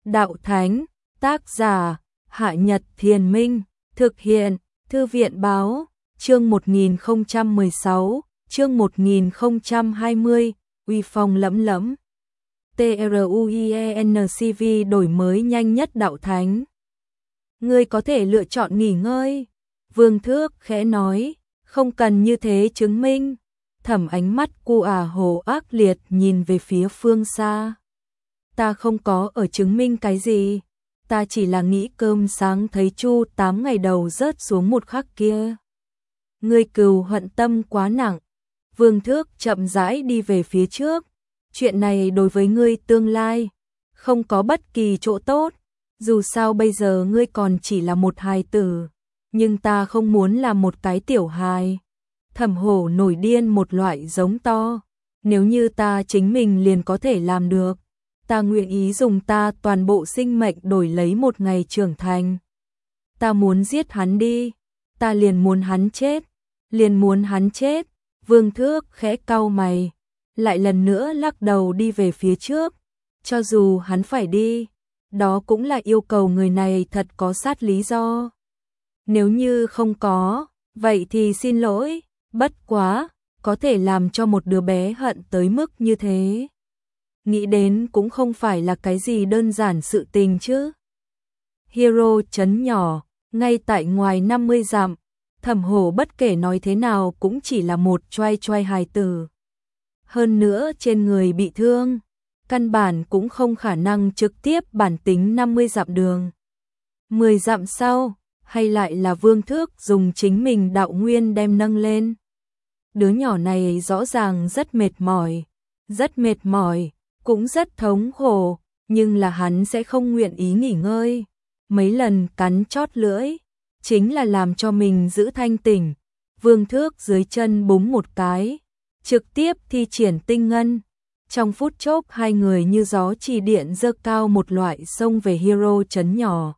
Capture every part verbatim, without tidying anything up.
Đạo Thánh, tác giả, Hạ Nhật Thiền Minh, thực hiện, Thư viện Báo, chương một nghìn không trăm mười sáu, chương một nghìn không trăm hai mươi, uy phong lẫm lẫm. TRUIENCV đổi mới nhanh nhất Đạo Thánh. Ngươi có thể lựa chọn nghỉ ngơi. Vương Thước khẽ nói, không cần như thế chứng minh. Thẩm ánh mắt cu ả hồ ác liệt nhìn về phía phương xa. Ta không có ở chứng minh cái gì. Ta chỉ là nghĩ cơm sáng thấy Chu tám ngày đầu rớt xuống một khắc kia. Ngươi cừu hận tâm quá nặng. Vương Thước chậm rãi đi về phía trước. Chuyện này đối với ngươi tương lai không có bất kỳ chỗ tốt. Dù sao bây giờ ngươi còn chỉ là một hài tử, nhưng ta không muốn là một cái tiểu hài. Thẩm Hổ nổi điên một loại giống to. Nếu như ta chính mình liền có thể làm được, ta nguyện ý dùng ta toàn bộ sinh mệnh đổi lấy một ngày trưởng thành. Ta muốn giết hắn đi, ta liền muốn hắn chết, liền muốn hắn chết. Vương Thước khẽ cau mày, lại lần nữa lắc đầu đi về phía trước. Cho dù hắn phải đi, đó cũng là yêu cầu người này thật có sát lý do. Nếu như không có, vậy thì xin lỗi, bất quá, có thể làm cho một đứa bé hận tới mức như thế. Nghĩ đến cũng không phải là cái gì đơn giản sự tình chứ. Hero trấn nhỏ, ngay tại ngoài năm mươi dặm, Thẩm Hổ bất kể nói thế nào cũng chỉ là một choai choai hài tử. Hơn nữa trên người bị thương, căn bản cũng không khả năng trực tiếp bản tính năm mươi dặm đường. mười dặm sau, hay lại là Vương Thước dùng chính mình đạo nguyên đem nâng lên. Đứa nhỏ này rõ ràng rất mệt mỏi, rất mệt mỏi, cũng rất thống khổ, nhưng là hắn sẽ không nguyện ý nghỉ ngơi. Mấy lần cắn chót lưỡi, chính là làm cho mình giữ thanh tỉnh. Vương Thước dưới chân búng một cái, trực tiếp thi triển tinh ngân. Trong phút chốc hai người như gió chỉ điện dơ cao một loại xông về hero trấn nhỏ.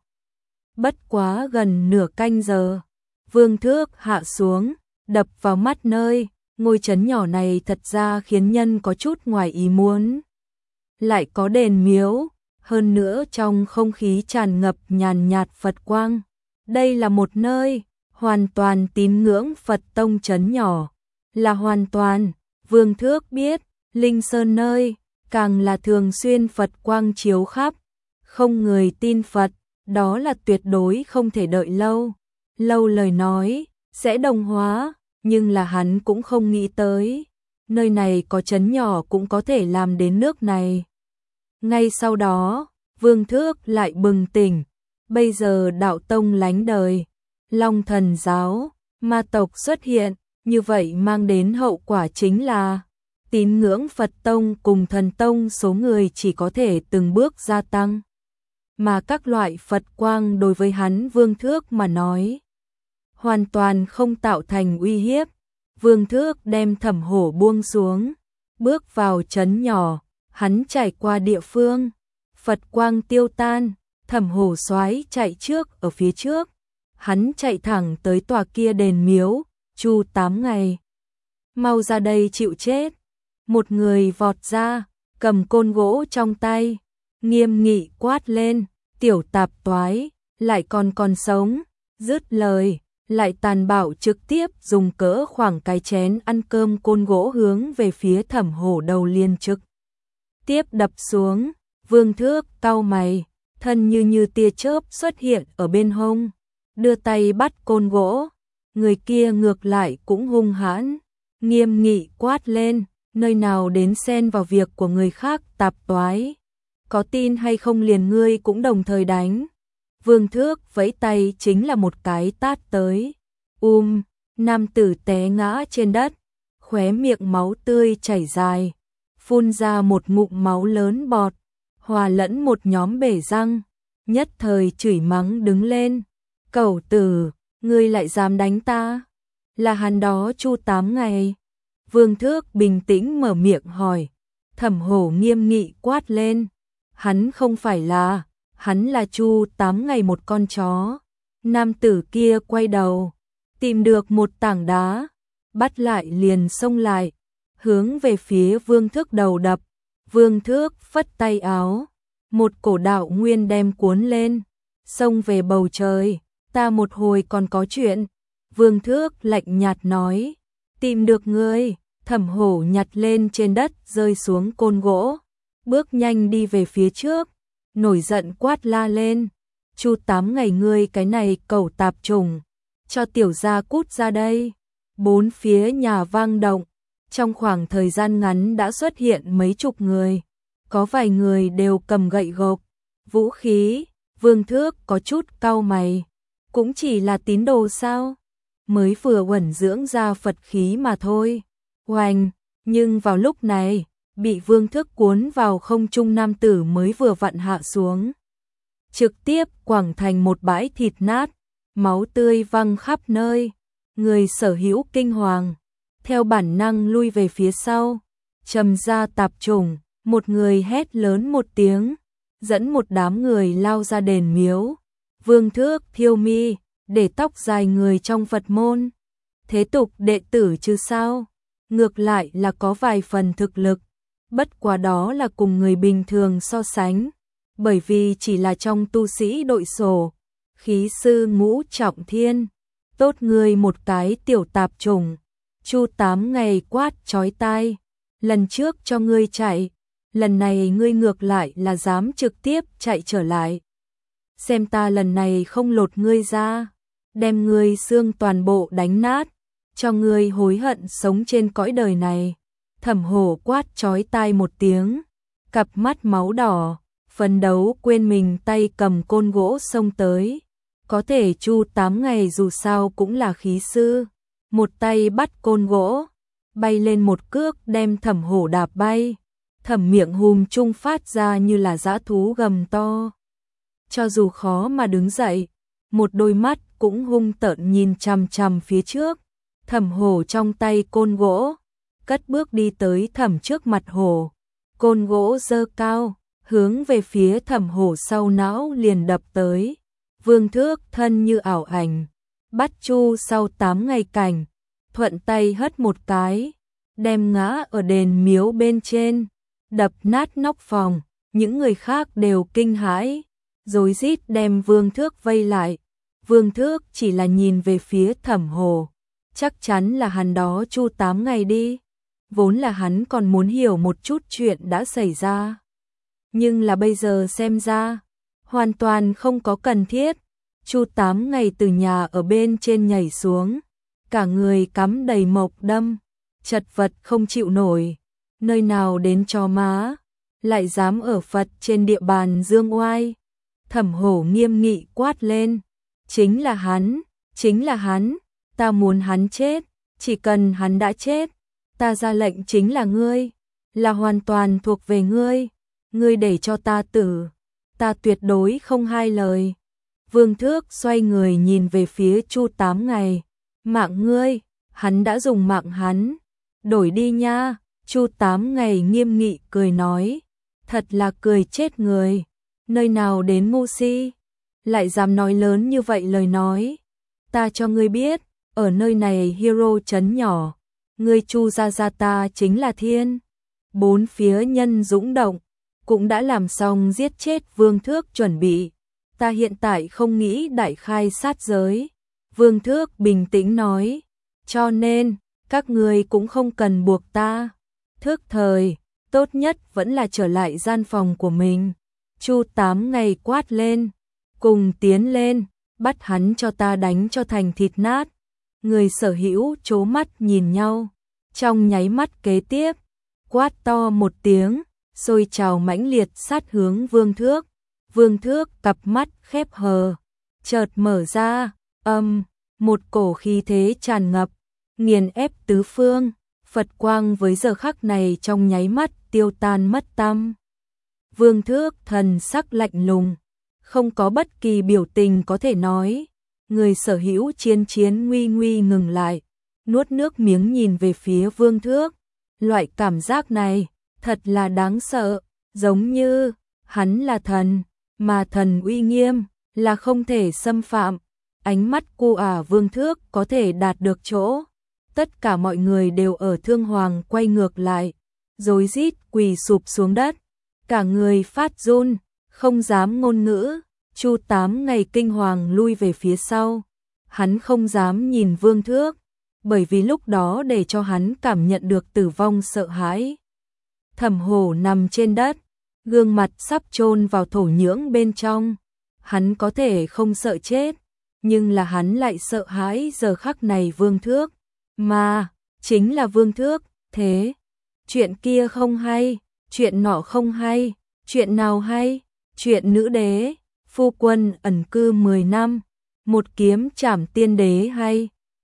Bất quá gần nửa canh giờ, Vương Thước hạ xuống, đập vào mắt nơi, ngôi trấn nhỏ này thật ra khiến nhân có chút ngoài ý muốn. Lại có đền miếu, hơn nữa trong không khí tràn ngập nhàn nhạt Phật quang. Đây là một nơi hoàn toàn tín ngưỡng Phật tông trấn nhỏ, là hoàn toàn. Vương Thước biết, Linh Sơn nơi, càng là thường xuyên Phật quang chiếu khắp, không người tin Phật, đó là tuyệt đối không thể đợi lâu. Lâu lời nói, sẽ đồng hóa, nhưng là hắn cũng không nghĩ tới, nơi này có trấn nhỏ cũng có thể làm đến nước này. Ngay sau đó, Vương Thước lại bừng tỉnh, bây giờ đạo tông lánh đời, Long Thần giáo, ma tộc xuất hiện, như vậy mang đến hậu quả chính là tín ngưỡng Phật tông cùng thần tông số người chỉ có thể từng bước gia tăng. Mà các loại Phật quang đối với hắn Vương Thước mà nói, hoàn toàn không tạo thành uy hiếp. Vương Thước đem Thẩm Hổ buông xuống, bước vào trấn nhỏ, hắn trải qua địa phương, Phật quang tiêu tan, Thẩm Hổ soái chạy trước ở phía trước, hắn chạy thẳng tới tòa kia đền miếu, Chu tám ngày. Mau ra đây chịu chết. Một người vọt ra, cầm côn gỗ trong tay, nghiêm nghị quát lên, tiểu tạp toái, lại còn còn sống. Dứt lời, lại tàn bạo trực tiếp dùng cỡ khoảng cái chén ăn cơm côn gỗ hướng về phía Thẩm Hổ đầu liên trực tiếp đập xuống. Vương Thước cau mày, thân như như tia chớp xuất hiện ở bên hông, đưa tay bắt côn gỗ. Người kia ngược lại cũng hung hãn, nghiêm nghị quát lên, nơi nào đến xen vào việc của người khác tạp toái, có tin hay không liền ngươi cũng đồng thời đánh. Vương Thước vẫy tay chính là một cái tát tới. Um, nam tử té ngã trên đất, khóe miệng máu tươi chảy dài, phun ra một ngụm máu lớn bọt, hòa lẫn một nhóm bể răng, nhất thời chửi mắng đứng lên. Cẩu tử, ngươi lại dám đánh ta? Là hắn đó Chu tám ngày. Vương Thước bình tĩnh mở miệng hỏi. Thẩm Hổ nghiêm nghị quát lên. Hắn không phải là, hắn là Chu tám ngày một con chó. Nam tử kia quay đầu, tìm được một tảng đá, bắt lại liền xông lại, hướng về phía Vương Thước đầu đập. Vương Thước phất tay áo, một cổ đạo nguyên đem cuốn lên, xông về bầu trời, ta một hồi còn có chuyện. Vương Thước lạnh nhạt nói, tìm được ngươi. Thẩm Hổ nhặt lên trên đất rơi xuống côn gỗ, bước nhanh đi về phía trước, nổi giận quát la lên, Chu Tám Ngày ngươi cái này cẩu tạp trùng, cho tiểu gia cút ra đây. Bốn phía nhà vang động, trong khoảng thời gian ngắn đã xuất hiện mấy chục người, có vài người đều cầm gậy gộc, vũ khí. Vương Thước có chút cau mày, cũng chỉ là tín đồ sao? Mới vừa uẩn dưỡng ra Phật khí mà thôi. Oanh, nhưng vào lúc này, bị Vương Thước cuốn vào không trung nam tử mới vừa vặn hạ xuống. Trực tiếp quẳng thành một bãi thịt nát, máu tươi văng khắp nơi. Người sở hữu kinh hoàng, theo bản năng lui về phía sau. Trầm gia tạp chủng, một người hét lớn một tiếng, dẫn một đám người lao ra đền miếu. Vương Thước thiêu mi, để tóc dài người trong Phật môn. Thế tục đệ tử chứ sao? Ngược lại là có vài phần thực lực, bất quá đó là cùng người bình thường so sánh, bởi vì chỉ là trong tu sĩ đội sổ, khí sư ngũ trọng thiên, tốt người một cái tiểu tạp chủng. Chu Tám Ngày quát chói tai, lần trước cho ngươi chạy, lần này ngươi ngược lại là dám trực tiếp chạy trở lại. Xem ta lần này không lột ngươi ra, đem ngươi xương toàn bộ đánh nát, cho ngươi hối hận sống trên cõi đời này. Thẩm Hổ quát chói tai một tiếng, cặp mắt máu đỏ, phấn đấu quên mình tay cầm côn gỗ xông tới. Có thể Chu Tám Ngày dù sao cũng là khí sư, một tay bắt côn gỗ, bay lên một cước đem Thẩm Hổ đạp bay. Thẩm miệng hùm trung phát ra như là dã thú gầm to. Cho dù khó mà đứng dậy, một đôi mắt cũng hung tợn nhìn chằm chằm phía trước. Thẩm Hổ trong tay côn gỗ, cất bước đi tới Thẩm trước mặt Hổ. Côn gỗ giơ cao, hướng về phía Thẩm Hổ sau não liền đập tới. Vương Thước thân như ảo ảnh, bắt Chu sau tám ngày cảnh, thuận tay hất một cái, đem ngã ở đền miếu bên trên, đập nát nóc phòng. Những người khác đều kinh hãi, rối rít đem Vương Thước vây lại. Vương Thước chỉ là nhìn về phía Thẩm Hổ, chắc chắn là hắn đó Chu Tám Ngày đi. Vốn là hắn còn muốn hiểu một chút chuyện đã xảy ra, nhưng là bây giờ xem ra hoàn toàn không có cần thiết. Chu Tám Ngày từ nhà ở bên trên nhảy xuống, cả người cắm đầy mộc đâm, chật vật không chịu nổi. Nơi nào đến chó má, lại dám ở Phật trên địa bàn dương oai. Thẩm Hổ nghiêm nghị quát lên, chính là hắn, chính là hắn, ta muốn hắn chết, chỉ cần hắn đã chết, ta ra lệnh chính là ngươi, là hoàn toàn thuộc về ngươi, ngươi để cho ta tử, ta tuyệt đối không hai lời. Vương Thước xoay người nhìn về phía Chu Tám Ngày, mạng ngươi, hắn đã dùng mạng hắn, đổi đi nha. Chu Tám Ngày nghiêm nghị cười nói, thật là cười chết người, nơi nào đến ngu si, lại dám nói lớn như vậy lời nói. Ta cho ngươi biết, ở nơi này hero trấn nhỏ, ngươi Chu gia gia ta chính là thiên. Bốn phía nhân dũng động, cũng đã làm xong giết chết Vương Thước chuẩn bị. Ta hiện tại không nghĩ đại khai sát giới. Vương Thước bình tĩnh nói, cho nên, các ngươi cũng không cần buộc ta. Thước thời, tốt nhất vẫn là trở lại gian phòng của mình. Chu Tám Ngày quát lên, cùng tiến lên, bắt hắn cho ta đánh cho thành thịt nát. Người sở hữu trố mắt nhìn nhau, trong nháy mắt kế tiếp, quát to một tiếng, sôi trào mãnh liệt sát hướng Vương Thước. Vương Thước cặp mắt khép hờ, chợt mở ra, âm, một cổ khí thế tràn ngập, nghiền ép tứ phương. Phật quang với giờ khắc này trong nháy mắt tiêu tan mất tăm. Vương Thước thần sắc lạnh lùng, không có bất kỳ biểu tình có thể nói. Người sở hữu chiến chiến nguy nguy ngừng lại, nuốt nước miếng nhìn về phía Vương Thước. Loại cảm giác này, thật là đáng sợ, giống như, hắn là thần, mà thần uy nghiêm, là không thể xâm phạm. Ánh mắt cu ả Vương Thước có thể đạt được chỗ. Tất cả mọi người đều ở Thương Hoàng quay ngược lại, rối rít quỳ sụp xuống đất, cả người phát run, không dám ngôn ngữ, Chu Tám ngày kinh hoàng lui về phía sau. Hắn không dám nhìn Vương Thước, bởi vì lúc đó để cho hắn cảm nhận được tử vong sợ hãi. Thẩm Hổ nằm trên đất, gương mặt sắp chôn vào thổ nhưỡng bên trong. Hắn có thể không sợ chết, nhưng là hắn lại sợ hãi giờ khắc này Vương Thước, mà chính là Vương Thước. Thế, chuyện kia không hay, chuyện nọ không hay, chuyện nào hay? Chuyện nữ đế, phu quân ẩn cư mười năm, một kiếm trảm tiên đế hay?